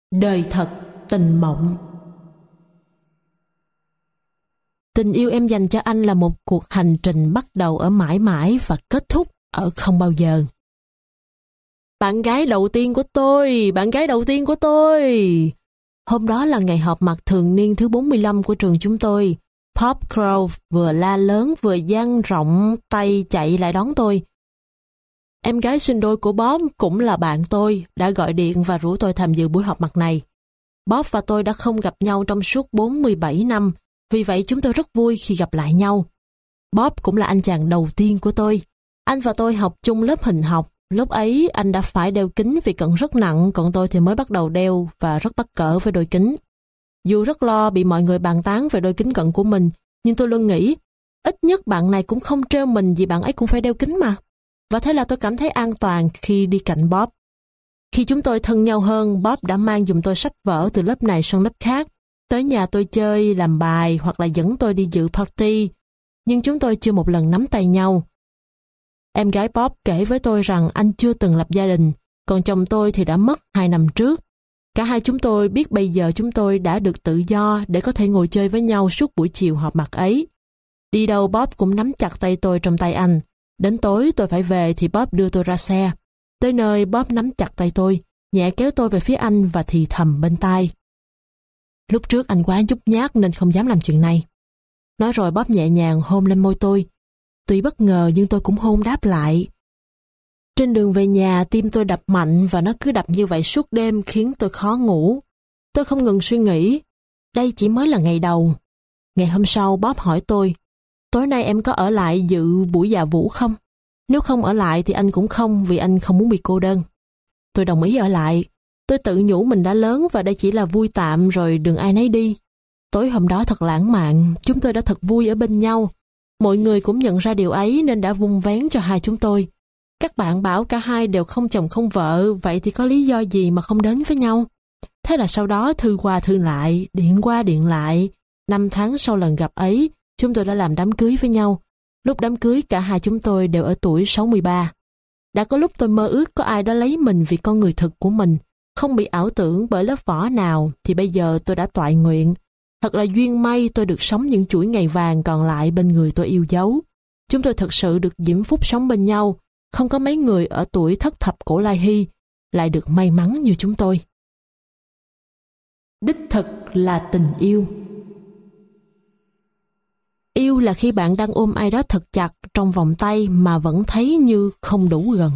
Đời thật, tình mộng. Tình yêu em dành cho anh là một cuộc hành trình bắt đầu ở mãi mãi và kết thúc ở không bao giờ. Bạn gái đầu tiên của tôi, bạn gái đầu tiên của tôi. Hôm đó là ngày họp mặt thường niên thứ 45 của trường chúng tôi. Bob Crow vừa la lớn vừa dang rộng tay chạy lại đón tôi. Em gái sinh đôi của Bob cũng là bạn tôi, đã gọi điện và rủ tôi tham dự buổi họp mặt này. Bob và tôi đã không gặp nhau trong suốt 47 năm, vì vậy chúng tôi rất vui khi gặp lại nhau. Bob cũng là anh chàng đầu tiên của tôi. Anh và tôi học chung lớp hình học. Lúc ấy anh đã phải đeo kính vì cận rất nặng, còn tôi thì mới bắt đầu đeo và rất mắc cỡ với đôi kính. Dù rất lo bị mọi người bàn tán về đôi kính cận của mình, nhưng tôi luôn nghĩ, ít nhất bạn này cũng không trêu mình vì bạn ấy cũng phải đeo kính mà. Và thế là tôi cảm thấy an toàn khi đi cạnh Bob. Khi chúng tôi thân nhau hơn, Bob đã mang giùm tôi sách vở từ lớp này sang lớp khác, tới nhà tôi chơi, làm bài hoặc là dẫn tôi đi dự party. Nhưng chúng tôi chưa một lần nắm tay nhau. Em gái Bob kể với tôi rằng anh chưa từng lập gia đình, còn chồng tôi thì đã mất 2 năm trước. Cả hai chúng tôi biết bây giờ chúng tôi đã được tự do để có thể ngồi chơi với nhau suốt buổi chiều họp mặt ấy. Đi đâu Bob cũng nắm chặt tay tôi trong tay anh. Đến tối tôi phải về thì Bob đưa tôi ra xe. Tới nơi Bob nắm chặt tay tôi, nhẹ kéo tôi về phía anh và thì thầm bên tai. Lúc trước anh quá nhút nhát nên không dám làm chuyện này. Nói rồi Bob nhẹ nhàng hôn lên môi tôi. Tuy bất ngờ nhưng tôi cũng hôn đáp lại. Trên đường về nhà tim tôi đập mạnh và nó cứ đập như vậy suốt đêm khiến tôi khó ngủ. Tôi không ngừng suy nghĩ. Đây chỉ mới là ngày đầu. Ngày hôm sau Bob hỏi tôi, tối nay em có ở lại dự buổi dạ vũ không? Nếu không ở lại thì anh cũng không, vì anh không muốn bị cô đơn. Tôi đồng ý ở lại. Tôi tự nhủ mình đã lớn và đây chỉ là vui tạm rồi đừng ai nấy đi. Tối hôm đó thật lãng mạn, chúng tôi đã thật vui ở bên nhau. Mọi người cũng nhận ra điều ấy nên đã vun vén cho hai chúng tôi. Các bạn bảo cả hai đều không chồng không vợ, vậy thì có lý do gì mà không đến với nhau? Thế là sau đó thư qua thư lại, điện qua điện lại. 5 tháng sau lần gặp ấy, chúng tôi đã làm đám cưới với nhau. Lúc đám cưới cả hai chúng tôi đều ở tuổi 63. Đã có lúc tôi mơ ước có ai đó lấy mình vì con người thực của mình, không bị ảo tưởng bởi lớp vỏ nào, thì bây giờ tôi đã toại nguyện. Thật là duyên may tôi được sống những chuỗi ngày vàng còn lại bên người tôi yêu dấu. Chúng tôi thật sự được diễm phúc sống bên nhau, không có mấy người ở tuổi thất thập cổ lai hy lại được may mắn như chúng tôi. Đích thực là tình yêu. Yêu là khi bạn đang ôm ai đó thật chặt trong vòng tay mà vẫn thấy như không đủ gần.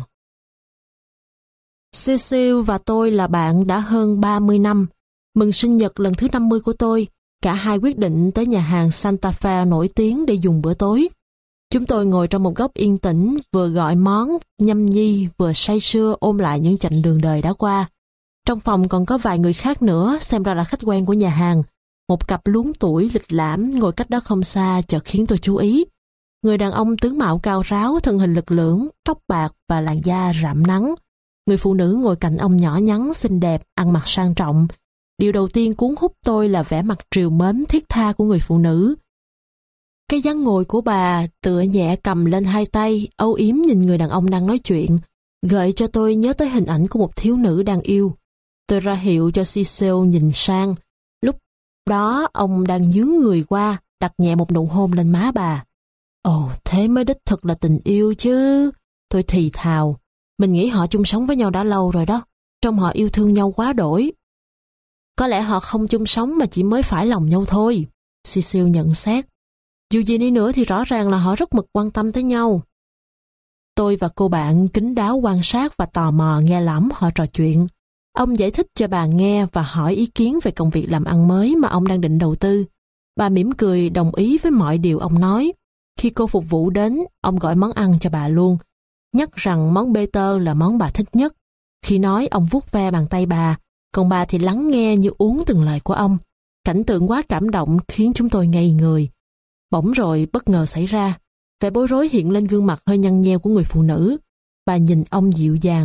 Cecil và tôi là bạn đã hơn 30 năm. Mừng sinh nhật lần thứ 50 của tôi, cả hai quyết định tới nhà hàng Santa Fe nổi tiếng để dùng bữa tối. Chúng tôi ngồi trong một góc yên tĩnh, vừa gọi món, nhâm nhi, vừa say sưa ôm lại những chặng đường đời đã qua. Trong phòng còn có vài người khác nữa, xem ra là khách quen của nhà hàng. Một cặp luống tuổi lịch lãm ngồi cách đó không xa chợt khiến tôi chú ý. Người đàn ông tướng mạo cao ráo, thân hình lực lưỡng, tóc bạc và làn da rạm nắng. Người phụ nữ ngồi cạnh ông nhỏ nhắn, xinh đẹp, ăn mặc sang trọng. Điều đầu tiên cuốn hút tôi là vẻ mặt trìu mến thiết tha của người phụ nữ. Cái dáng ngồi của bà tựa nhẹ cầm lên hai tay, âu yếm nhìn người đàn ông đang nói chuyện, gợi cho tôi nhớ tới hình ảnh của một thiếu nữ đang yêu. Tôi ra hiệu cho Cecil nhìn sang. Lúc đó ông đang nhướng người qua, đặt nhẹ một nụ hôn lên má bà. Ồ, thế mới đích thực là tình yêu chứ. Tôi thì thào. Mình nghĩ họ chung sống với nhau đã lâu rồi đó. Trông họ yêu thương nhau quá đổi. Có lẽ họ không chung sống mà chỉ mới phải lòng nhau thôi, Cecil nhận xét. Dù gì đi nữa thì rõ ràng là họ rất mực quan tâm tới nhau. Tôi và cô bạn kín đáo quan sát và tò mò nghe lỏm họ trò chuyện. Ông giải thích cho bà nghe và hỏi ý kiến về công việc làm ăn mới mà ông đang định đầu tư. Bà mỉm cười đồng ý với mọi điều ông nói. Khi cô phục vụ đến, ông gọi món ăn cho bà luôn, nhắc rằng món bê tơ là món bà thích nhất. Khi nói, ông vuốt ve bàn tay bà, còn bà thì lắng nghe như uống từng lời của ông. Cảnh tượng quá cảm động khiến chúng tôi ngây người. Bỗng rồi bất ngờ xảy ra, vẻ bối rối hiện lên gương mặt hơi nhăn nheo của người phụ nữ. Bà nhìn ông dịu dàng.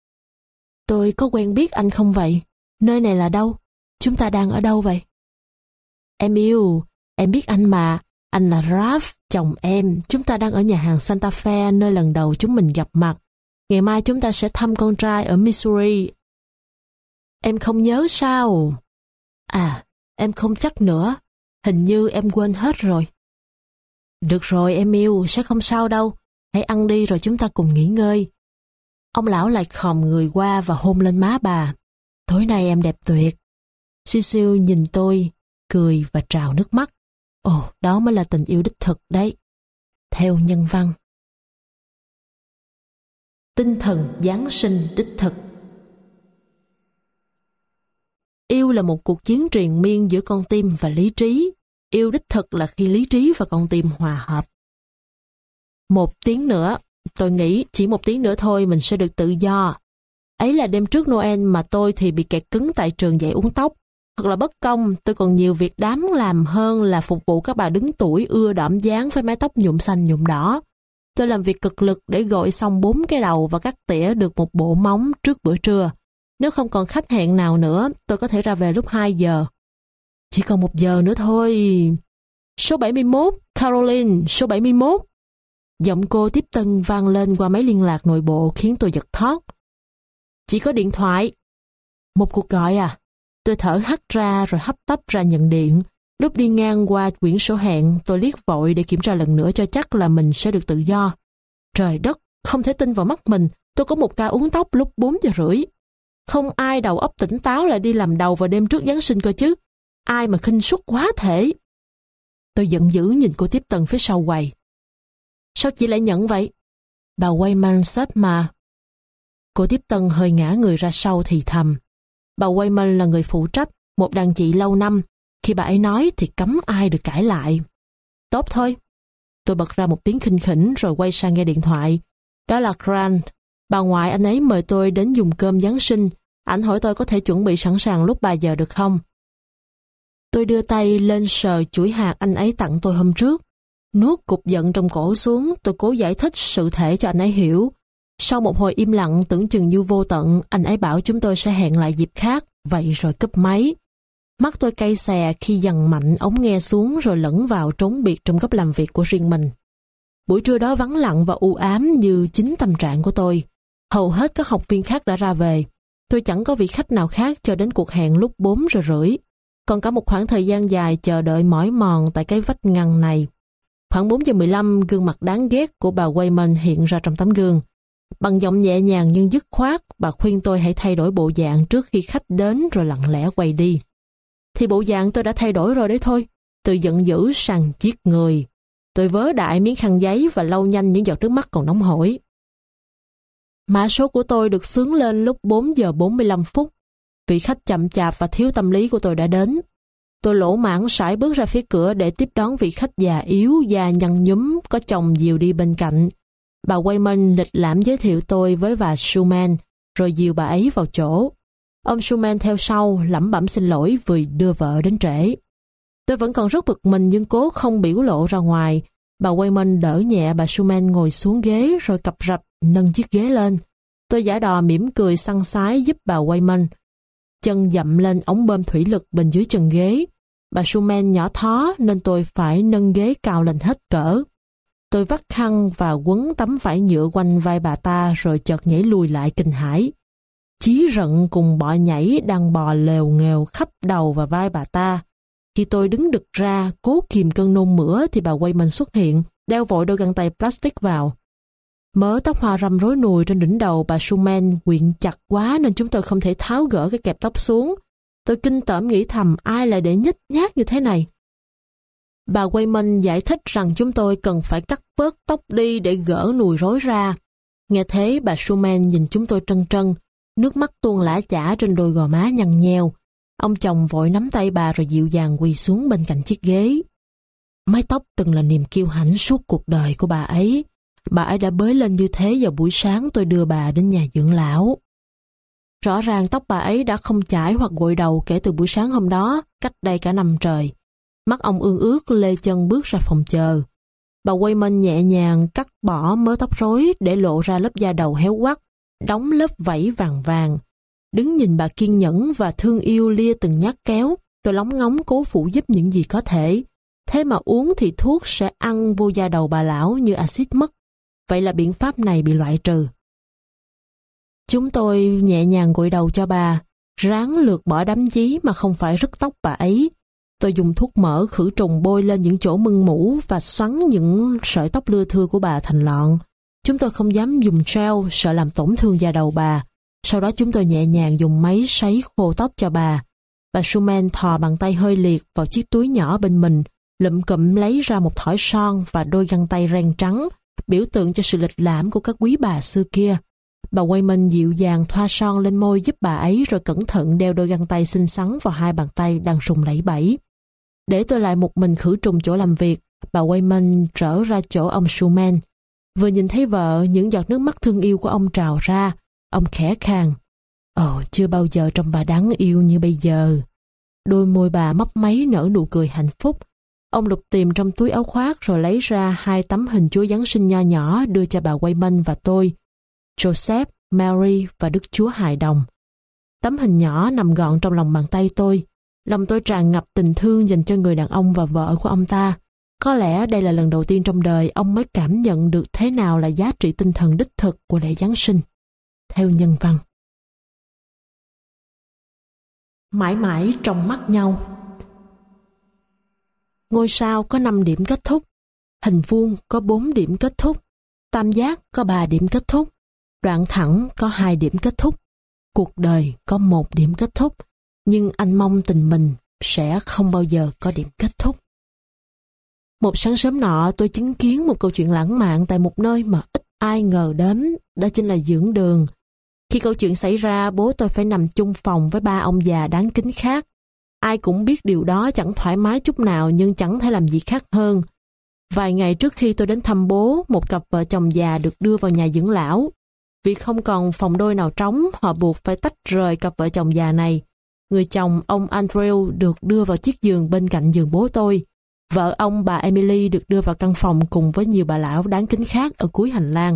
Tôi có quen biết anh không vậy? Nơi này là đâu? Chúng ta đang ở đâu vậy? Em yêu, em biết anh mà. Anh là Ralph, chồng em. Chúng ta đang ở nhà hàng Santa Fe nơi lần đầu chúng mình gặp mặt. Ngày mai chúng ta sẽ thăm con trai ở Missouri. Em không nhớ sao? À, em không chắc nữa. Hình như em quên hết rồi. Được rồi em yêu, sẽ không sao đâu. Hãy ăn đi rồi chúng ta cùng nghỉ ngơi. Ông lão lại khom người qua và hôn lên má bà. Tối nay em đẹp tuyệt. Cecil nhìn tôi, cười và trào nước mắt. Ồ, đó mới là tình yêu đích thực đấy. Theo nhân văn. Tinh thần Giáng sinh đích thực. Yêu là một cuộc chiến triền miên giữa con tim và lý trí. Yêu đích thực là khi lý trí và con tim hòa hợp. 1 tiếng nữa, tôi nghĩ chỉ 1 tiếng nữa thôi mình sẽ được tự do. Ấy là đêm trước Noel mà tôi thì bị kẹt cứng tại trường dạy uốn tóc. Thật là bất công, tôi còn nhiều việc đáng làm hơn là phục vụ các bà đứng tuổi ưa đỏm dáng với mái tóc nhuộm xanh nhuộm đỏ. Tôi làm việc cực lực để gội xong 4 cái đầu và cắt tỉa được một bộ móng trước bữa trưa. Nếu không còn khách hẹn nào nữa, tôi có thể ra về lúc 2 giờ. Chỉ còn 1 giờ nữa thôi. Số 71, Caroline, số 71. Giọng cô tiếp tân vang lên qua máy liên lạc nội bộ khiến tôi giật thót. Chỉ có điện thoại. Một cuộc gọi à? Tôi thở hắt ra rồi hấp tấp ra nhận điện. Lúc đi ngang qua quyển sổ hẹn, tôi liếc vội để kiểm tra lần nữa cho chắc là mình sẽ được tự do. Trời đất, không thể tin vào mắt mình, tôi có một ca uốn tóc lúc 4 giờ rưỡi. Không ai đầu óc tỉnh táo lại đi làm đầu vào đêm trước Giáng sinh cơ chứ. Ai mà khinh suất quá thể. Tôi giận dữ nhìn cô tiếp tân phía sau quầy. Sao chị lại nhận vậy? Bà Wayman sếp mà. Cô tiếp tân hơi ngã người ra sau thì thầm. Bà Wayman là người phụ trách, một đàn chị lâu năm. Khi bà ấy nói thì cấm ai được cãi lại. Tốt thôi. Tôi bật ra một tiếng khinh khỉnh rồi quay sang nghe điện thoại. Đó là Grant. Bà ngoại anh ấy mời tôi đến dùng cơm Giáng sinh. Ảnh hỏi tôi có thể chuẩn bị sẵn sàng lúc 3 giờ được không? Tôi đưa tay lên sờ chuỗi hạt anh ấy tặng tôi hôm trước. Nuốt cục giận trong cổ xuống, tôi cố giải thích sự thể cho anh ấy hiểu. Sau một hồi im lặng tưởng chừng như vô tận, anh ấy bảo chúng tôi sẽ hẹn lại dịp khác, vậy rồi cúp máy. Mắt tôi cay xè khi dằn mạnh ống nghe xuống rồi lẫn vào trốn biệt trong góc làm việc của riêng mình. Buổi trưa đó vắng lặng và u ám như chính tâm trạng của tôi. Hầu hết các học viên khác đã ra về. Tôi chẳng có vị khách nào khác cho đến cuộc hẹn lúc 4 giờ rưỡi. Còn cả một khoảng thời gian dài chờ đợi mỏi mòn tại cái vách ngăn này. Khoảng 4 giờ 15, gương mặt đáng ghét của bà Wayman hiện ra trong tấm gương. Bằng giọng nhẹ nhàng nhưng dứt khoát, bà khuyên tôi hãy thay đổi bộ dạng trước khi khách đến rồi lặng lẽ quay đi. Thì bộ dạng tôi đã thay đổi rồi đấy thôi. Từ giận dữ sang giết người. Tôi vớ đại miếng khăn giấy và lau nhanh những giọt nước mắt còn nóng hổi. Mã số của tôi được xướng lên lúc 4 giờ 45 phút. Vị khách chậm chạp và thiếu tâm lý của tôi đã đến. Tôi lỗ mãng sải bước ra phía cửa để tiếp đón vị khách già yếu, da nhăn nhúm, có chồng dìu đi bên cạnh. Bà Wayman lịch lãm giới thiệu tôi với bà Schumann, rồi dìu bà ấy vào chỗ. Ông Schumann theo sau, lẩm bẩm xin lỗi vì đưa vợ đến trễ. Tôi vẫn còn rất bực mình nhưng cố không biểu lộ ra ngoài. Bà Wayman đỡ nhẹ bà Schumann ngồi xuống ghế rồi cập rập nâng chiếc ghế lên. Tôi giả đò mỉm cười săn sái giúp bà Wayman. Chân dậm lên ống bơm thủy lực bên dưới chân ghế. Bà Schumann nhỏ thó nên tôi phải nâng ghế cao lên hết cỡ. Tôi vắt khăn và quấn tấm vải nhựa quanh vai bà ta rồi chợt nhảy lùi lại kinh hãi. Chí rận cùng bọ nhảy đang bò lèo nghèo khắp đầu và vai bà ta. Khi tôi đứng đực ra cố kìm cơn nôn mửa thì bà Wayman xuất hiện, đeo vội đôi găng tay plastic vào. Mớ tóc hoa râm rối nùi trên đỉnh đầu bà Schumann quyện chặt quá nên chúng tôi không thể tháo gỡ cái kẹp tóc xuống. Tôi kinh tởm nghĩ thầm ai lại để nhếch nhác như thế này. Bà Wayman giải thích rằng chúng tôi cần phải cắt bớt tóc đi để gỡ nùi rối ra. Nghe thế bà Schumann nhìn chúng tôi trân trân, nước mắt tuôn lã chả trên đôi gò má nhăn nheo. Ông chồng vội nắm tay bà rồi dịu dàng quỳ xuống bên cạnh chiếc ghế. Mái tóc từng là niềm kiêu hãnh suốt cuộc đời của bà ấy. Bà ấy đã bới lên như thế vào buổi sáng tôi đưa bà đến nhà dưỡng lão. Rõ ràng tóc bà ấy đã không chải hoặc gội đầu kể từ buổi sáng hôm đó, cách đây cả năm trời. Mắt ông ương ướt lê chân bước ra phòng chờ. Bà Wayman nhẹ nhàng cắt bỏ mớ tóc rối để lộ ra lớp da đầu héo quắt, đóng lớp vảy vàng vàng. Đứng nhìn bà kiên nhẫn và thương yêu lia từng nhát kéo, tôi lóng ngóng cố phụ giúp những gì có thể. Thế mà uống thì thuốc sẽ ăn vô da đầu bà lão như axit mất. Vậy là biện pháp này bị loại trừ. Chúng tôi nhẹ nhàng gội đầu cho bà, ráng lược bỏ đám dí mà không phải rứt tóc bà ấy. Tôi dùng thuốc mỡ khử trùng bôi lên những chỗ mưng mủ và xoắn những sợi tóc lưa thưa của bà thành lọn. Chúng tôi không dám dùng gel, sợ làm tổn thương da đầu bà. Sau đó chúng tôi nhẹ nhàng dùng máy sấy khô tóc cho bà. Bà Schumann thò bàn tay hơi liệt vào chiếc túi nhỏ bên mình, lụm cụm lấy ra một thỏi son và đôi găng tay ren trắng, biểu tượng cho sự lịch lãm của các quý bà xưa kia. Bà Wayman dịu dàng thoa son lên môi giúp bà ấy rồi cẩn thận đeo đôi găng tay xinh xắn vào hai bàn tay đang run lẩy bẩy. Để tôi lại một mình khử trùng chỗ làm việc, bà Wayman trở ra chỗ ông Schumann. Vừa nhìn thấy vợ, những giọt nước mắt thương yêu của ông trào ra. Ông khẽ khàng. Ồ, chưa bao giờ trông bà đáng yêu như bây giờ. Đôi môi bà mấp máy nở nụ cười hạnh phúc. Ông lục tìm trong túi áo khoác rồi lấy ra 2 tấm hình Chúa Giáng sinh nho nhỏ đưa cho bà Wayman và tôi. Joseph, Mary và Đức Chúa Hài Đồng. Tấm hình nhỏ nằm gọn trong lòng bàn tay tôi. Lòng tôi tràn ngập tình thương dành cho người đàn ông và vợ của ông ta. Có lẽ đây là lần đầu tiên trong đời ông mới cảm nhận được thế nào là giá trị tinh thần đích thực của lễ Giáng sinh. Theo nhân văn. Mãi mãi trong mắt nhau. Ngôi sao có 5 điểm kết thúc. Hình vuông có 4 điểm kết thúc. Tam giác có 3 điểm kết thúc. Đoạn thẳng có 2 điểm kết thúc. Cuộc đời có 1 điểm kết thúc. Nhưng anh mong tình mình sẽ không bao giờ có điểm kết thúc. Một sáng sớm nọ tôi chứng kiến một câu chuyện lãng mạn tại một nơi mà ít ai ngờ đến, đó chính là dưỡng đường. Khi câu chuyện xảy ra, bố tôi phải nằm chung phòng với 3 ông già đáng kính khác. Ai cũng biết điều đó chẳng thoải mái chút nào nhưng chẳng thể làm gì khác hơn. Vài ngày trước khi tôi đến thăm bố, một cặp vợ chồng già được đưa vào nhà dưỡng lão. Vì không còn phòng đôi nào trống, họ buộc phải tách rời cặp vợ chồng già này. Người chồng, ông Andrew, được đưa vào chiếc giường bên cạnh giường bố tôi. Vợ ông, bà Emily, được đưa vào căn phòng cùng với nhiều bà lão đáng kính khác ở cuối hành lang.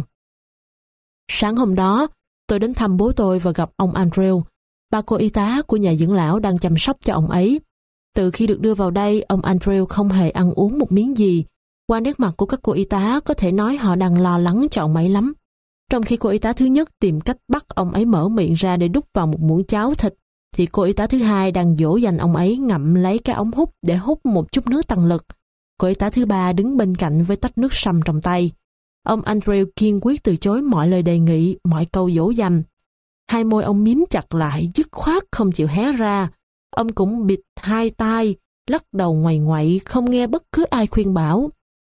Sáng hôm đó, tôi đến thăm bố tôi và gặp ông Andrew. Ba cô y tá của nhà dưỡng lão đang chăm sóc cho ông ấy. Từ khi được đưa vào đây, ông Andrew không hề ăn uống một miếng gì. Qua nét mặt của các cô y tá có thể nói họ đang lo lắng cho ông ấy lắm. Trong khi cô y tá thứ nhất tìm cách bắt ông ấy mở miệng ra để đút vào một muỗng cháo thịt, thì cô y tá thứ hai đang dỗ dành ông ấy ngậm lấy cái ống hút để hút một chút nước tăng lực. Cô y tá thứ ba đứng bên cạnh với tách nước sâm trong tay. Ông Andrew kiên quyết từ chối mọi lời đề nghị, mọi câu dỗ dành. Hai môi ông miếm chặt lại, dứt khoát không chịu hé ra. Ông cũng bịt hai tai, lắc đầu ngoằy ngoậy, không nghe bất cứ ai khuyên bảo.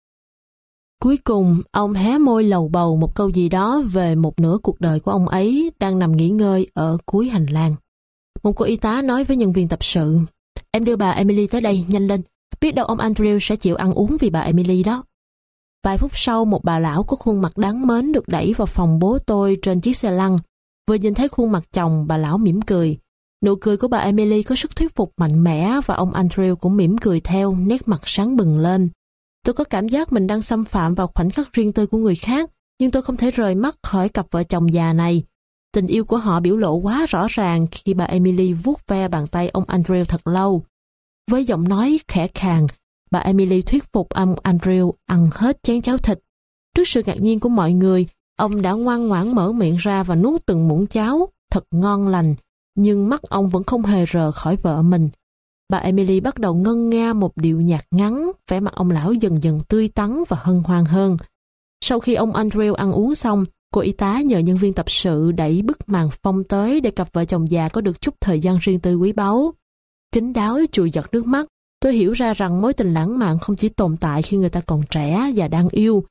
Cuối cùng, ông hé môi lầu bầu một câu gì đó về một nửa cuộc đời của ông ấy đang nằm nghỉ ngơi ở cuối hành lang. Một cô y tá nói với nhân viên tập sự, em đưa bà Emily tới đây, nhanh lên, biết đâu ông Andrew sẽ chịu ăn uống vì bà Emily đó. Vài phút sau, một bà lão có khuôn mặt đáng mến được đẩy vào phòng bố tôi trên chiếc xe lăn. Vừa nhìn thấy khuôn mặt chồng, bà lão mỉm cười. Nụ cười của bà Emily có sức thuyết phục mạnh mẽ và ông Andrew cũng mỉm cười theo, nét mặt sáng bừng lên. Tôi có cảm giác mình đang xâm phạm vào khoảnh khắc riêng tư của người khác, nhưng tôi không thể rời mắt khỏi cặp vợ chồng già này. Tình yêu của họ biểu lộ quá rõ ràng khi bà Emily vuốt ve bàn tay ông Andrew thật lâu. Với giọng nói khẽ khàng, bà Emily thuyết phục ông Andrew ăn hết chén cháo thịt. Trước sự ngạc nhiên của mọi người, ông đã ngoan ngoãn mở miệng ra và nuốt từng muỗng cháo, thật ngon lành, nhưng mắt ông vẫn không hề rời khỏi vợ mình. Bà Emily bắt đầu ngân nga một điệu nhạc ngắn, vẻ mặt ông lão dần dần tươi tắn và hân hoan hơn. Sau khi ông Andrew ăn uống xong, cô y tá nhờ nhân viên tập sự đẩy bức màn phông tới để cặp vợ chồng già có được chút thời gian riêng tư quý báu. Kín đáo chùi giọt nước mắt, tôi hiểu ra rằng mối tình lãng mạn không chỉ tồn tại khi người ta còn trẻ và đang yêu.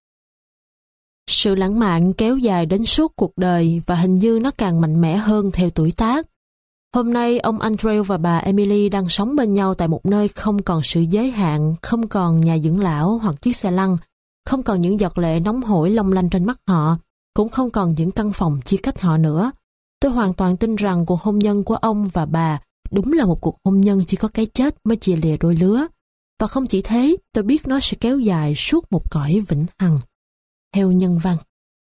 Sự lãng mạn kéo dài đến suốt cuộc đời và hình như nó càng mạnh mẽ hơn theo tuổi tác. Hôm nay, ông Andrew và bà Emily đang sống bên nhau tại một nơi không còn sự giới hạn, không còn nhà dưỡng lão hoặc chiếc xe lăn, không còn những giọt lệ nóng hổi long lanh trên mắt họ, cũng không còn những căn phòng chia cách họ nữa. Tôi hoàn toàn tin rằng cuộc hôn nhân của ông và bà đúng là một cuộc hôn nhân chỉ có cái chết mới chia lìa đôi lứa. Và không chỉ thế, tôi biết nó sẽ kéo dài suốt một cõi vĩnh hằng. Theo nhân văn.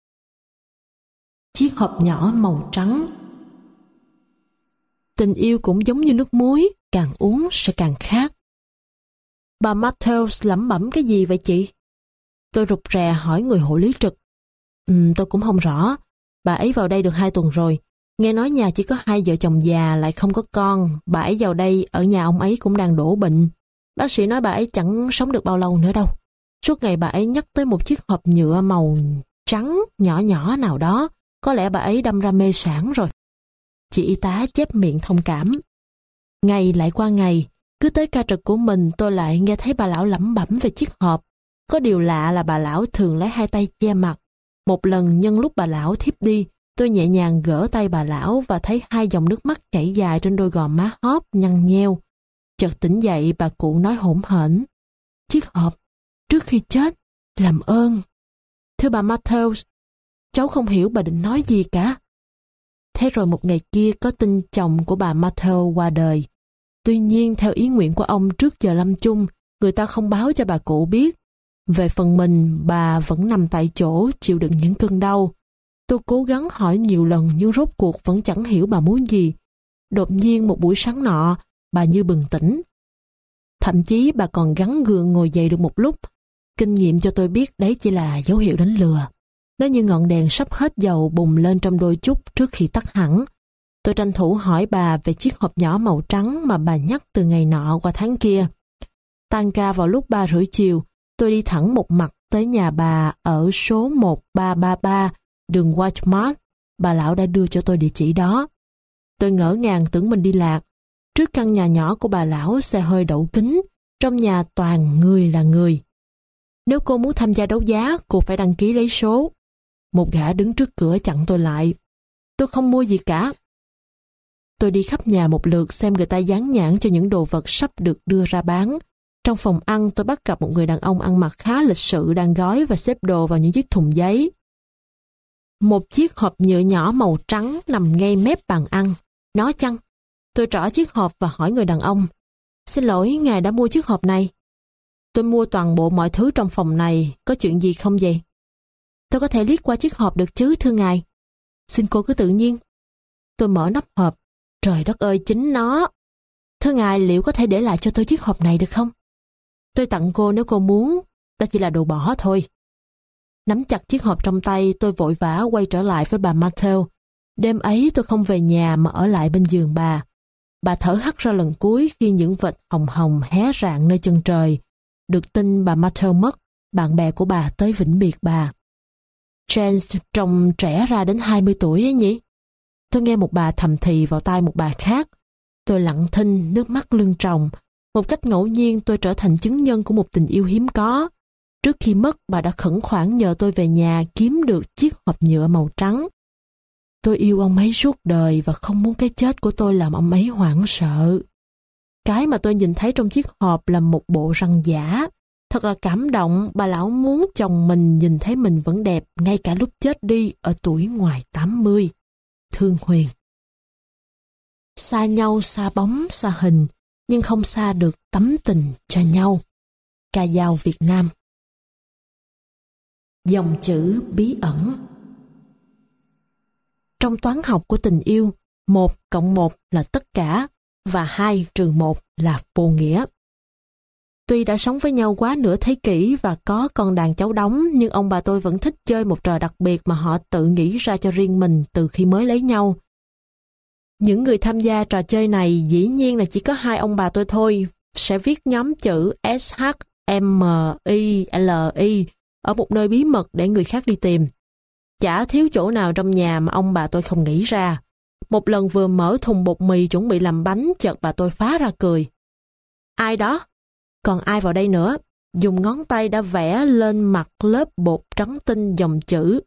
Chiếc hộp nhỏ màu trắng. Tình yêu cũng giống như nước muối, càng uống sẽ càng khát. Bà Matthews lẩm bẩm cái gì vậy chị? Tôi rụt rè hỏi người hộ lý trực. Tôi cũng không rõ. Bà ấy vào đây được 2 tuần rồi. Nghe nói nhà chỉ có 2 vợ chồng già lại không có con, bà ấy vào đây ở nhà ông ấy cũng đang đổ bệnh. Bác sĩ nói bà ấy chẳng sống được bao lâu nữa đâu. Suốt ngày bà ấy nhắc tới một chiếc hộp nhựa màu trắng nhỏ nhỏ nào đó, có lẽ bà ấy đâm ra mê sản rồi. Chị y tá chép miệng thông cảm. Ngày lại qua ngày, cứ tới ca trực của mình tôi lại nghe thấy bà lão lẩm bẩm về chiếc hộp. Có điều lạ là bà lão thường lấy 2 tay che mặt. Một lần nhân lúc bà lão thiếp đi, tôi nhẹ nhàng gỡ tay bà lão và thấy 2 dòng nước mắt chảy dài trên đôi gò má hóp nhăn nheo. Chợt tỉnh dậy bà cụ nói hỗn hển. Chiếc hộp, trước khi chết, làm ơn. Thưa bà Matthews, cháu không hiểu bà định nói gì cả. Thế rồi một ngày kia có tin chồng của bà Matthews qua đời. Tuy nhiên theo ý nguyện của ông trước giờ lâm chung, người ta không báo cho bà cụ biết. Về phần mình, bà vẫn nằm tại chỗ chịu đựng những cơn đau. Tôi cố gắng hỏi nhiều lần nhưng rốt cuộc vẫn chẳng hiểu bà muốn gì. Đột nhiên một buổi sáng nọ, bà như bừng tỉnh. Thậm chí bà còn gắng gượng ngồi dậy được một lúc. Kinh nghiệm cho tôi biết đấy chỉ là dấu hiệu đánh lừa. Nó như ngọn đèn sắp hết dầu bùng lên trong đôi chút trước khi tắt hẳn. Tôi tranh thủ hỏi bà về chiếc hộp nhỏ màu trắng mà bà nhắc từ ngày nọ qua tháng kia. Tan ca vào lúc 3:30 chiều, tôi đi thẳng một mặt tới nhà bà ở số 1333 đường Whitemart. Bà lão đã đưa cho tôi địa chỉ đó. Tôi ngỡ ngàng tưởng mình đi lạc. Trước căn nhà nhỏ của bà lão xe hơi đậu kính, trong nhà toàn người là người. Nếu cô muốn tham gia đấu giá, cô phải đăng ký lấy số. Một gã đứng trước cửa chặn tôi lại. Tôi không mua gì cả. Tôi đi khắp nhà một lượt xem người ta dán nhãn cho những đồ vật sắp được đưa ra bán. Trong phòng ăn tôi bắt gặp một người đàn ông ăn mặc khá lịch sự đang gói và xếp đồ vào những chiếc thùng giấy. Một chiếc hộp nhựa nhỏ màu trắng nằm ngay mép bàn ăn. Nó chăng? Tôi trỏ chiếc hộp và hỏi người đàn ông. Xin lỗi, ngài đã mua chiếc hộp này. Tôi mua toàn bộ mọi thứ trong phòng này, có chuyện gì không vậy? Tôi có thể liếc qua chiếc hộp được chứ, thưa ngài? Xin cô cứ tự nhiên. Tôi mở nắp hộp. Trời đất ơi, chính nó. Thưa ngài, liệu có thể để lại cho tôi chiếc hộp này được không? Tôi tặng cô nếu cô muốn, đó chỉ là đồ bỏ thôi. Nắm chặt chiếc hộp trong tay, tôi vội vã quay trở lại với bà Matthews. Đêm ấy tôi không về nhà mà ở lại bên giường bà. Bà thở hắt ra lần cuối khi những vệt hồng hồng hé rạng nơi chân trời. Được tin bà Matthews mất, bạn bè của bà tới vĩnh biệt bà. James trông trẻ ra đến 20 tuổi ấy nhỉ? Tôi nghe một bà thầm thì vào tai một bà khác. Tôi lặng thinh, nước mắt lưng tròng. Một cách ngẫu nhiên tôi trở thành chứng nhân của một tình yêu hiếm có. Trước khi mất, bà đã khẩn khoản nhờ tôi về nhà kiếm được chiếc hộp nhựa màu trắng. Tôi yêu ông ấy suốt đời và không muốn cái chết của tôi làm ông ấy hoảng sợ. Cái mà tôi nhìn thấy trong chiếc hộp là một bộ răng giả. Thật là cảm động, bà lão muốn chồng mình nhìn thấy mình vẫn đẹp ngay cả lúc chết đi ở tuổi ngoài 80. Thương Huyền. Xa nhau xa bóng xa hình, nhưng không xa được tấm tình cho nhau. Ca dao Việt Nam. Dòng chữ bí ẩn. Trong toán học của tình yêu, 1 cộng 1 là tất cả và 2 trừ 1 là vô nghĩa. Tuy đã sống với nhau quá nửa thế kỷ và có con đàn cháu đóng, nhưng ông bà tôi vẫn thích chơi một trò đặc biệt mà họ tự nghĩ ra cho riêng mình từ khi mới lấy nhau. Những người tham gia trò chơi này dĩ nhiên là chỉ có 2 ông bà tôi thôi, sẽ viết nhóm chữ SHMILI ở một nơi bí mật để người khác đi tìm. Chả thiếu chỗ nào trong nhà mà ông bà tôi không nghĩ ra. Một lần vừa mở thùng bột mì chuẩn bị làm bánh, chợt bà tôi phá ra cười. Ai đó? Còn ai vào đây nữa? Dùng ngón tay đã vẽ lên mặt lớp bột trắng tinh dòng chữ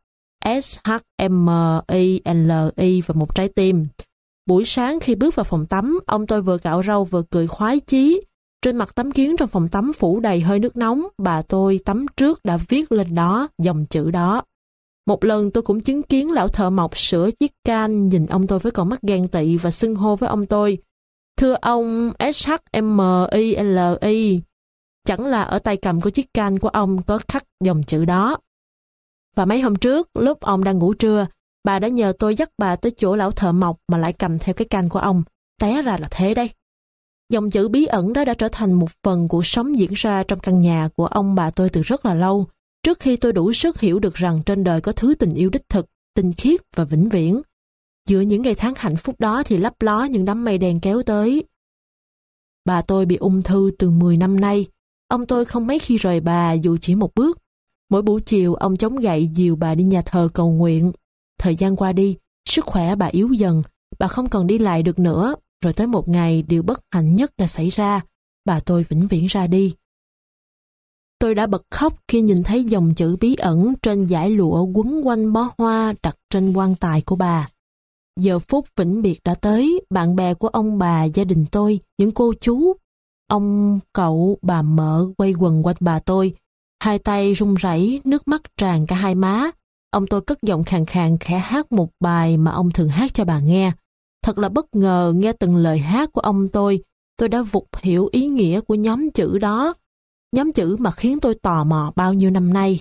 SHMILI và một trái tim. Buổi sáng khi bước vào phòng tắm, ông tôi vừa cạo râu vừa cười khoái chí. Trên mặt tấm kiến trong phòng tắm phủ đầy hơi nước nóng, bà tôi tắm trước đã viết lên đó dòng chữ đó. Một lần tôi cũng chứng kiến lão thợ mộc sửa chiếc can nhìn ông tôi với con mắt ghen tị và xưng hô với ông tôi. Thưa ông SHMILI, chẳng là ở tay cầm của chiếc can của ông có khắc dòng chữ đó. Và mấy hôm trước, lúc ông đang ngủ trưa, bà đã nhờ tôi dắt bà tới chỗ lão thợ mộc mà lại cầm theo cái can của ông. Té ra là thế đây. Dòng chữ bí ẩn đó đã trở thành một phần cuộc sống diễn ra trong căn nhà của ông bà tôi từ rất là lâu, trước khi tôi đủ sức hiểu được rằng trên đời có thứ tình yêu đích thực, tinh khiết và vĩnh viễn. Giữa những ngày tháng hạnh phúc đó thì lấp ló những đám mây đen kéo tới. Bà tôi bị ung thư từ 10 năm nay. Ông tôi không mấy khi rời bà dù chỉ một bước. Mỗi buổi chiều ông chống gậy dìu bà đi nhà thờ cầu nguyện. Thời gian qua đi, sức khỏe bà yếu dần, bà không còn đi lại được nữa. Rồi tới một ngày, điều bất hạnh nhất đã xảy ra, bà tôi vĩnh viễn ra đi. Tôi đã bật khóc khi nhìn thấy dòng chữ bí ẩn trên dải lụa quấn quanh bó hoa đặt trên quan tài của bà. Giờ phút vĩnh biệt đã tới, bạn bè của ông bà, gia đình tôi, những cô chú, ông, cậu, bà mợ quay quần quanh bà tôi. Hai tay run rẩy, nước mắt tràn cả hai má. Ông tôi cất giọng khàn khàn khẽ hát một bài mà ông thường hát cho bà nghe. Thật là bất ngờ nghe từng lời hát của ông tôi đã vụt hiểu ý nghĩa của nhóm chữ đó. Nhóm chữ mà khiến tôi tò mò bao nhiêu năm nay.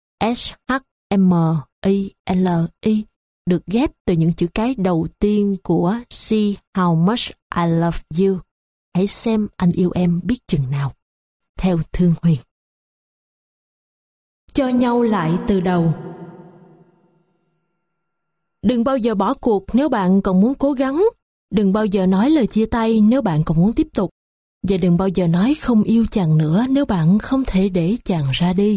S-H-M-I-L-I được ghép từ những chữ cái đầu tiên của See How Much I Love You. Hãy xem anh yêu em biết chừng nào. Theo Thương Huyền. Cho nhau lại từ đầu. Đừng bao giờ bỏ cuộc nếu bạn còn muốn cố gắng. Đừng bao giờ nói lời chia tay nếu bạn còn muốn tiếp tục. Và đừng bao giờ nói không yêu chàng nữa nếu bạn không thể để chàng ra đi.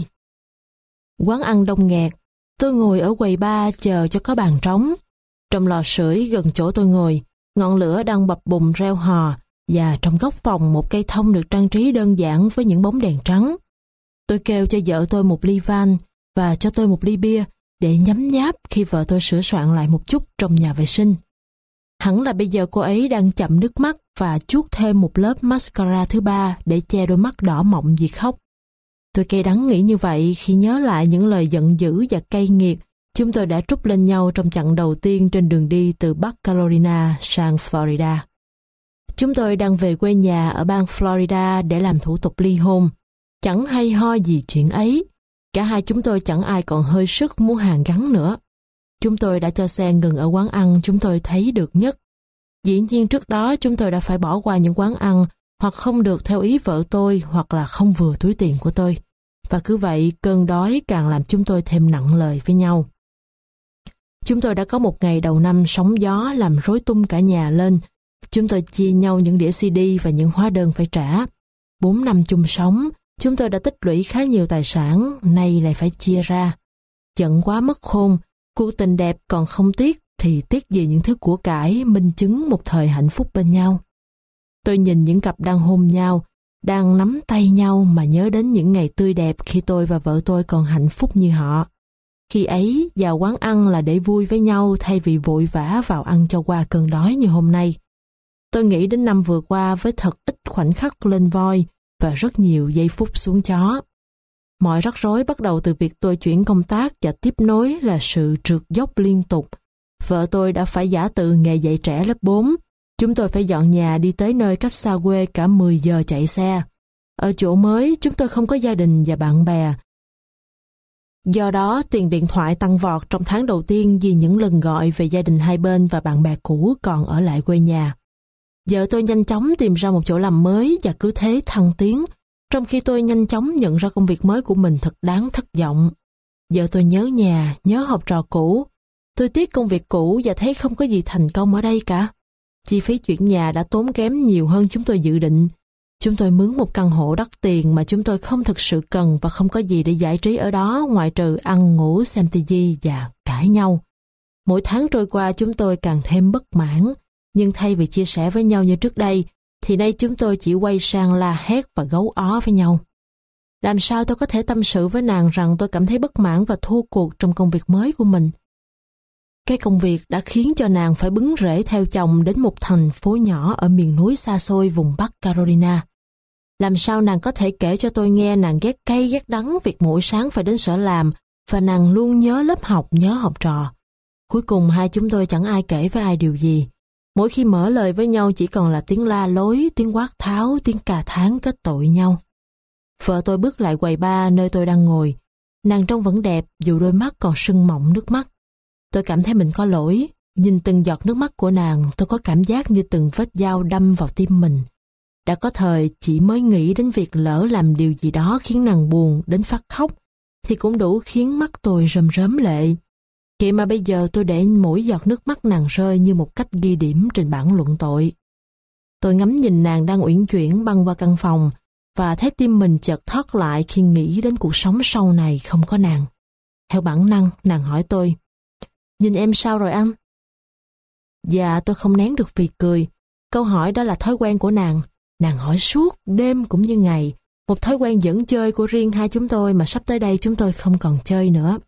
Quán ăn đông nghẹt. Tôi ngồi ở quầy bar chờ cho có bàn trống. Trong lò sưởi gần chỗ tôi ngồi, ngọn lửa đang bập bùng reo hò, và trong góc phòng một cây thông được trang trí đơn giản với những bóng đèn trắng. Tôi kêu cho vợ tôi một ly van và cho tôi một ly bia để nhấm nháp khi vợ tôi sửa soạn lại một chút trong nhà vệ sinh. Hẳn là bây giờ cô ấy đang chậm nước mắt và chuốt thêm một lớp mascara thứ ba để che đôi mắt đỏ mọng vì khóc. Tôi cay đắng nghĩ như vậy khi nhớ lại những lời giận dữ và cay nghiệt chúng tôi đã trút lên nhau trong chặng đầu tiên trên đường đi từ Bắc Carolina sang Florida. Chúng tôi đang về quê nhà ở bang Florida để làm thủ tục ly hôn. Chẳng hay ho gì chuyện ấy. Cả hai chúng tôi chẳng ai còn hơi sức muốn hàn gắn nữa. Chúng tôi đã cho xe ngừng ở quán ăn chúng tôi thấy được nhất. Dĩ nhiên trước đó chúng tôi đã phải bỏ qua những quán ăn hoặc không được theo ý vợ tôi hoặc là không vừa túi tiền của tôi. Và cứ vậy cơn đói càng làm chúng tôi thêm nặng lời với nhau. Chúng tôi đã có một ngày đầu năm sóng gió làm rối tung cả nhà lên. Chúng tôi chia nhau những đĩa CD và những hóa đơn phải trả. 4 năm chung sống, chúng tôi đã tích lũy khá nhiều tài sản, nay lại phải chia ra. Giận quá mất khôn, cuộc tình đẹp còn không tiếc, thì tiếc gì những thứ của cải minh chứng một thời hạnh phúc bên nhau. Tôi nhìn những cặp đang hôn nhau, đang nắm tay nhau mà nhớ đến những ngày tươi đẹp khi tôi và vợ tôi còn hạnh phúc như họ. Khi ấy, vào quán ăn là để vui với nhau thay vì vội vã vào ăn cho qua cơn đói như hôm nay. Tôi nghĩ đến năm vừa qua với thật ít khoảnh khắc lên voi và rất nhiều giây phút xuống chó. Mọi rắc rối bắt đầu từ việc tôi chuyển công tác và tiếp nối là sự trượt dốc liên tục. Vợ tôi đã phải giã từ nghề dạy trẻ lớp 4. Chúng tôi phải dọn nhà đi tới nơi cách xa quê cả 10 giờ chạy xe. Ở chỗ mới, chúng tôi không có gia đình và bạn bè. Do đó, tiền điện thoại tăng vọt trong tháng đầu tiên vì những lần gọi về gia đình hai bên và bạn bè cũ còn ở lại quê nhà. Vợ tôi nhanh chóng tìm ra một chỗ làm mới và cứ thế thăng tiến, trong khi tôi nhanh chóng nhận ra công việc mới của mình thật đáng thất vọng. Vợ tôi nhớ nhà, nhớ học trò cũ. Tôi tiếc công việc cũ và thấy không có gì thành công ở đây cả. Chi phí chuyển nhà đã tốn kém nhiều hơn chúng tôi dự định. Chúng tôi mướn một căn hộ đắt tiền mà chúng tôi không thực sự cần và không có gì để giải trí ở đó ngoại trừ ăn ngủ, xem tivi và cãi nhau. Mỗi tháng trôi qua chúng tôi càng thêm bất mãn, nhưng thay vì chia sẻ với nhau như trước đây, thì nay chúng tôi chỉ quay sang la hét và gấu ó với nhau. Làm sao tôi có thể tâm sự với nàng rằng tôi cảm thấy bất mãn và thua cuộc trong công việc mới của mình? Cái công việc đã khiến cho nàng phải bứng rễ theo chồng đến một thành phố nhỏ ở miền núi xa xôi vùng Bắc Carolina. Làm sao nàng có thể kể cho tôi nghe nàng ghét cay ghét đắng việc mỗi sáng phải đến sở làm và nàng luôn nhớ lớp học, nhớ học trò. Cuối cùng hai chúng tôi chẳng ai kể với ai điều gì. Mỗi khi mở lời với nhau chỉ còn là tiếng la lối, tiếng quát tháo, tiếng cà thán kết tội nhau. Vợ tôi bước lại quầy bar nơi tôi đang ngồi. Nàng trông vẫn đẹp dù đôi mắt còn sưng mọng nước mắt. Tôi cảm thấy mình có lỗi. Nhìn từng giọt nước mắt của nàng, tôi có cảm giác như từng vết dao đâm vào tim mình. Đã có thời chỉ mới nghĩ đến việc lỡ làm điều gì đó khiến nàng buồn đến phát khóc, thì cũng đủ khiến mắt tôi rơm rớm lệ. Vậy mà bây giờ tôi để mỗi giọt nước mắt nàng rơi như một cách ghi điểm trên bảng luận tội. Tôi ngắm nhìn nàng đang uyển chuyển băng qua căn phòng và thấy tim mình chợt thót lại khi nghĩ đến cuộc sống sau này không có nàng. Theo bản năng, nàng hỏi tôi, nhìn em sao rồi anh? Và tôi không nén được vì cười. Câu hỏi đó là thói quen của nàng. Nàng hỏi suốt, đêm cũng như ngày. Một thói quen dẫn chơi của riêng hai chúng tôi mà sắp tới đây chúng tôi không còn chơi nữa.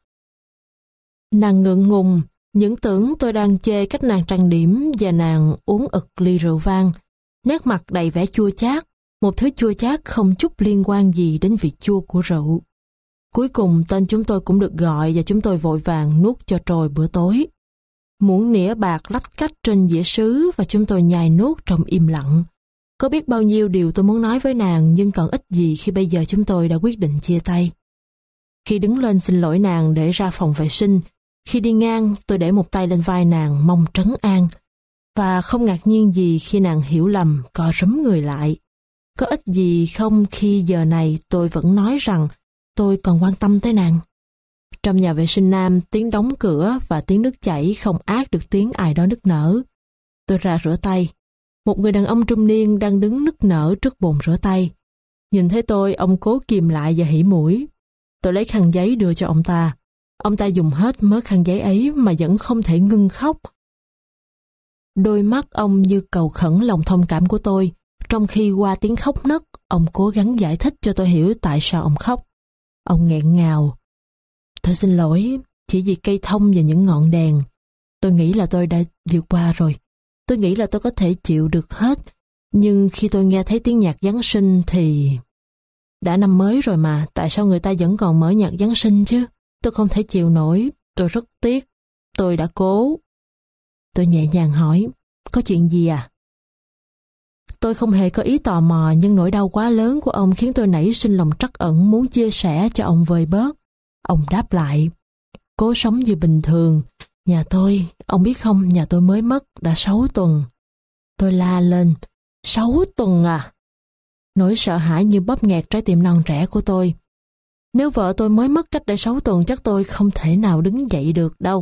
Nàng ngượng ngùng, những tưởng tôi đang chê cách nàng trang điểm và nàng uống ực ly rượu vang. Nét mặt đầy vẻ chua chát, một thứ chua chát không chút liên quan gì đến vị chua của rượu. Cuối cùng tên chúng tôi cũng được gọi và chúng tôi vội vàng nuốt cho trôi bữa tối. Muỗng nĩa bạc lách cách trên dĩa sứ và chúng tôi nhai nuốt trong im lặng. Có biết bao nhiêu điều tôi muốn nói với nàng nhưng còn ít gì khi bây giờ chúng tôi đã quyết định chia tay. Khi đứng lên xin lỗi nàng để ra phòng vệ sinh, khi đi ngang tôi để một tay lên vai nàng mong trấn an. Và không ngạc nhiên gì khi nàng hiểu lầm co rúm người lại. Có ích gì không khi giờ này tôi vẫn nói rằng tôi còn quan tâm tới nàng. Trong nhà vệ sinh nam, tiếng đóng cửa và tiếng nước chảy không át được tiếng ai đó nức nở. Tôi ra rửa tay. Một người đàn ông trung niên đang đứng nức nở trước bồn rửa tay. Nhìn thấy tôi, ông cố kìm lại và hỉ mũi. Tôi lấy khăn giấy đưa cho ông ta. Ông ta dùng hết mớ khăn giấy ấy mà vẫn không thể ngưng khóc. Đôi mắt ông như cầu khẩn lòng thông cảm của tôi, trong khi qua tiếng khóc nấc, ông cố gắng giải thích cho tôi hiểu tại sao ông khóc. Ông nghẹn ngào. Tôi xin lỗi, chỉ vì cây thông và những ngọn đèn. Tôi nghĩ là tôi đã vượt qua rồi. Tôi nghĩ là tôi có thể chịu được hết. Nhưng khi tôi nghe thấy tiếng nhạc Giáng sinh thì... Đã năm mới rồi mà, tại sao người ta vẫn còn mở nhạc Giáng sinh chứ? Tôi không thể chịu nổi, tôi rất tiếc. Tôi đã cố. Tôi nhẹ nhàng hỏi, có chuyện gì à? Tôi không hề có ý tò mò nhưng nỗi đau quá lớn của ông khiến tôi nảy sinh lòng trắc ẩn muốn chia sẻ cho ông vơi bớt. Ông đáp lại, cố sống như bình thường. Nhà tôi, ông biết không, nhà tôi mới mất đã 6 tuần. Tôi la lên, 6 tuần à? Nỗi sợ hãi như bóp nghẹt trái tim non trẻ của tôi. Nếu vợ tôi mới mất cách đây 6 tuần chắc tôi không thể nào đứng dậy được đâu.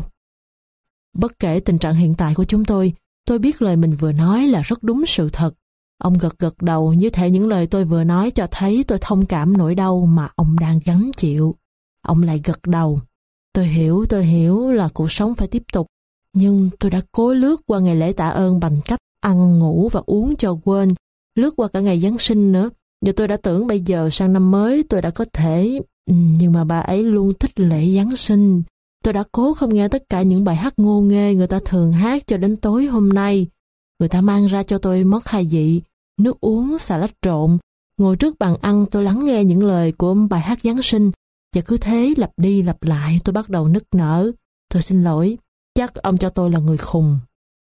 Bất kể tình trạng hiện tại của chúng tôi biết lời mình vừa nói là rất đúng sự thật. Ông gật gật đầu như thể những lời tôi vừa nói cho thấy tôi thông cảm nỗi đau mà ông đang gánh chịu. Ông lại gật đầu. Tôi hiểu là cuộc sống phải tiếp tục. Nhưng tôi đã cố lướt qua ngày lễ tạ ơn bằng cách ăn, ngủ và uống cho quên. Lướt qua cả ngày Giáng sinh nữa. Và tôi đã tưởng bây giờ sang năm mới tôi đã có thể... Nhưng mà bà ấy luôn thích lễ Giáng sinh. Tôi đã cố không nghe tất cả những bài hát ngô nghê người ta thường hát cho đến tối hôm nay. Người ta mang ra cho tôi món khai vị, nước uống, xà lách trộn. Ngồi trước bàn ăn tôi lắng nghe những lời của bài hát Giáng sinh. Và cứ thế lặp đi lặp lại tôi bắt đầu nức nở. Tôi xin lỗi, chắc ông cho tôi là người khùng.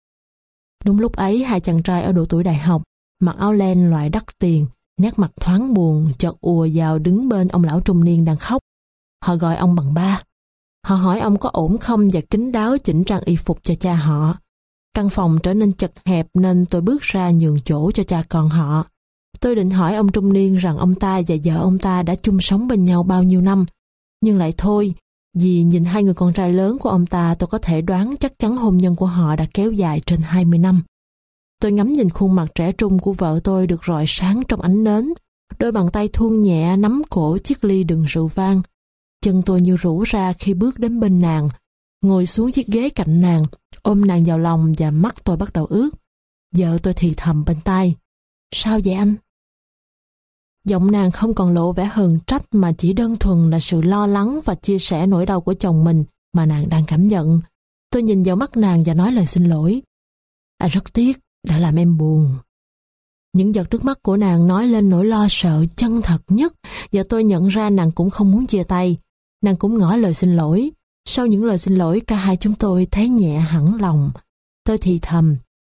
Đúng lúc ấy hai chàng trai ở độ tuổi đại học, mặc áo len loại đắt tiền, nét mặt thoáng buồn, chợt ùa vào đứng bên ông lão trung niên đang khóc. Họ gọi ông bằng ba. Họ hỏi ông có ổn không và kín đáo chỉnh trang y phục cho cha họ. Căn phòng trở nên chật hẹp nên tôi bước ra nhường chỗ cho cha con họ. Tôi định hỏi ông trung niên rằng ông ta và vợ ông ta đã chung sống bên nhau bao nhiêu năm. Nhưng lại thôi, vì nhìn hai người con trai lớn của ông ta tôi có thể đoán chắc chắn hôn nhân của họ đã kéo dài trên 20 năm. Tôi ngắm nhìn khuôn mặt trẻ trung của vợ tôi được rọi sáng trong ánh nến. Đôi bàn tay thuôn nhẹ nắm cổ chiếc ly đựng rượu vang. Chân tôi như rũ ra khi bước đến bên nàng, ngồi xuống chiếc ghế cạnh nàng, ôm nàng vào lòng và mắt tôi bắt đầu ướt. Vợ tôi thì thầm bên tai, sao vậy anh? Giọng nàng không còn lộ vẻ hờn trách mà chỉ đơn thuần là sự lo lắng và chia sẻ nỗi đau của chồng mình mà nàng đang cảm nhận. Tôi nhìn vào mắt nàng và nói lời xin lỗi. Anh rất tiếc đã làm em buồn. Những giọt nước mắt của nàng nói lên nỗi lo sợ chân thật nhất và tôi nhận ra nàng cũng không muốn chia tay. Nàng cũng ngỏ lời xin lỗi. Sau những lời xin lỗi cả hai chúng tôi thấy nhẹ hẳn lòng. Tôi thì thầm.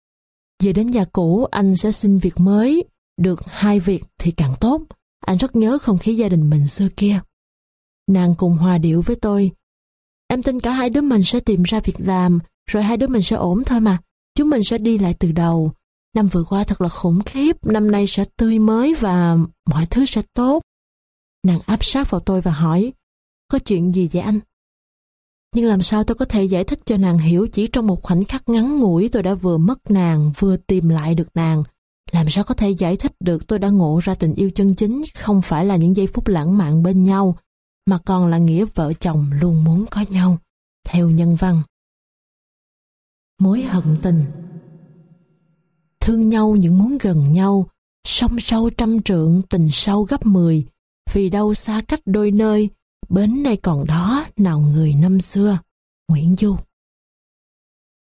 Về đến nhà cũ anh sẽ xin việc mới. Được 2 việc thì càng tốt. Anh rất nhớ không khí gia đình mình xưa kia. Nàng cùng hòa điệu với tôi. Em tin cả hai đứa mình sẽ tìm ra việc làm. Rồi hai đứa mình sẽ ổn thôi mà. Chúng mình sẽ đi lại từ đầu. Năm vừa qua thật là khủng khiếp. Năm nay sẽ tươi mới và mọi thứ sẽ tốt. Nàng áp sát vào tôi và hỏi. Có chuyện gì vậy anh? Nhưng làm sao tôi có thể giải thích cho nàng hiểu chỉ trong một khoảnh khắc ngắn ngủi tôi đã vừa mất nàng, vừa tìm lại được nàng. Làm sao có thể giải thích được tôi đã ngộ ra tình yêu chân chính không phải là những giây phút lãng mạn bên nhau, mà còn là nghĩa vợ chồng luôn muốn có nhau, theo nhân văn. Mối hận tình. Thương nhau những muốn gần nhau, song sâu trăm trượng tình sâu gấp 10, vì đâu xa cách đôi nơi, bến nay còn đó nào người năm xưa. Nguyễn Du.